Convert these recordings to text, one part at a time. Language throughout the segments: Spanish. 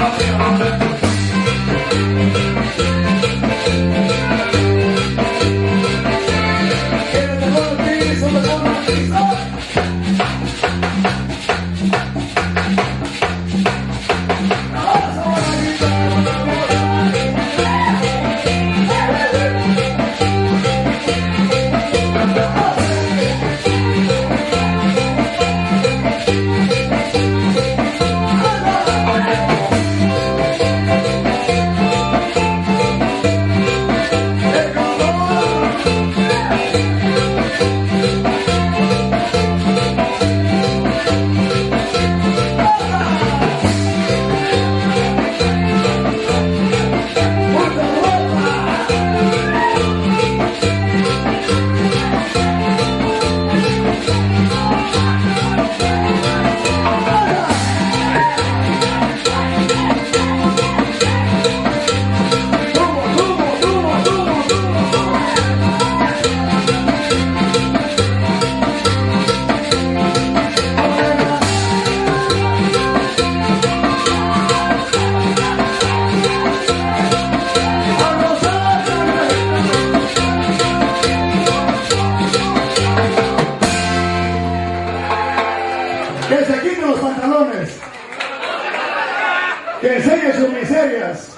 que enseñe sus miserias,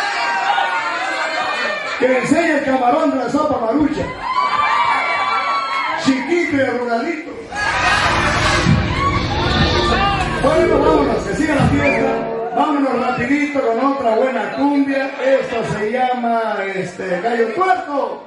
que enseñe el camarón de la sopa marucha, chiquito y arrugadito. Bueno, vámonos, que siga la fiesta. Vámonos rapidito con otra buena cumbia. Esto se llama Gallo Tuerto.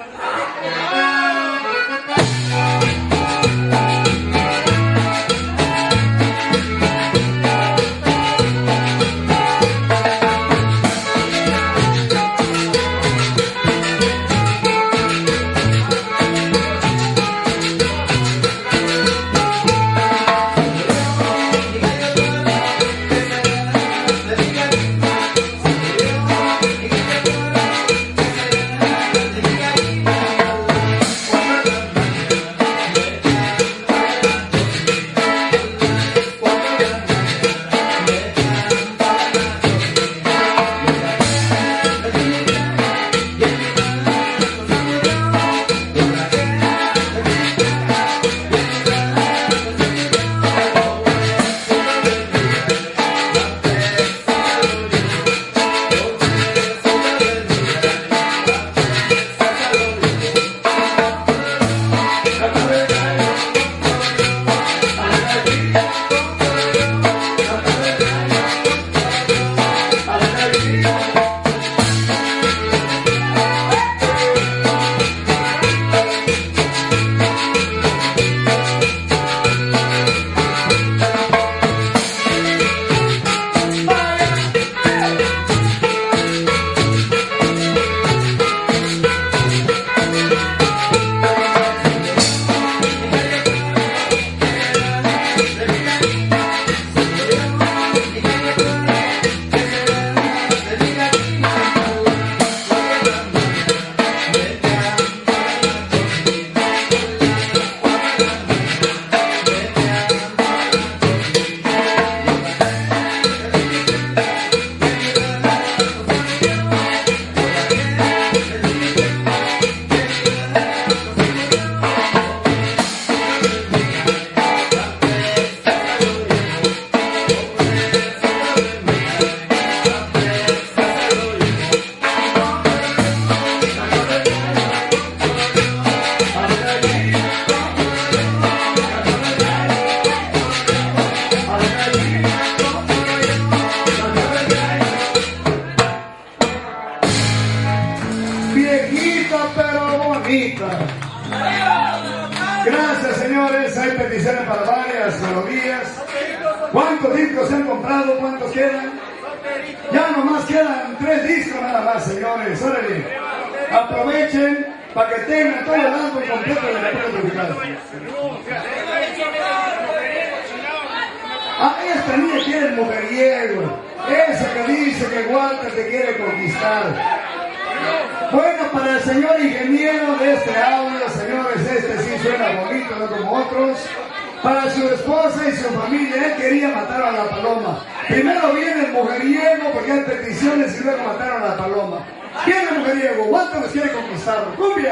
Gracias, señores. Hay peticiones para varias melodías. ¿Cuántos discos se han comprado? ¿Cuántos quedan? Ya nomás quedan 3 discos nada más, señores. Órale. Aprovechen para que tengan todo el álbum completo de la tropical. Ah, esta niña quiere el mujeriego. Esa que dice que Walter te quiere conquistar. Bueno, para el señor ingeniero de este audio, señores, este sí suena bonito, no como otros. Para su esposa y su familia, él quería matar a la paloma. Primero viene el mujeriego porque hay peticiones y luego mataron a la paloma. Viene el mujeriego, ¿cuánto nos quiere conquistar? ¡Cumbia!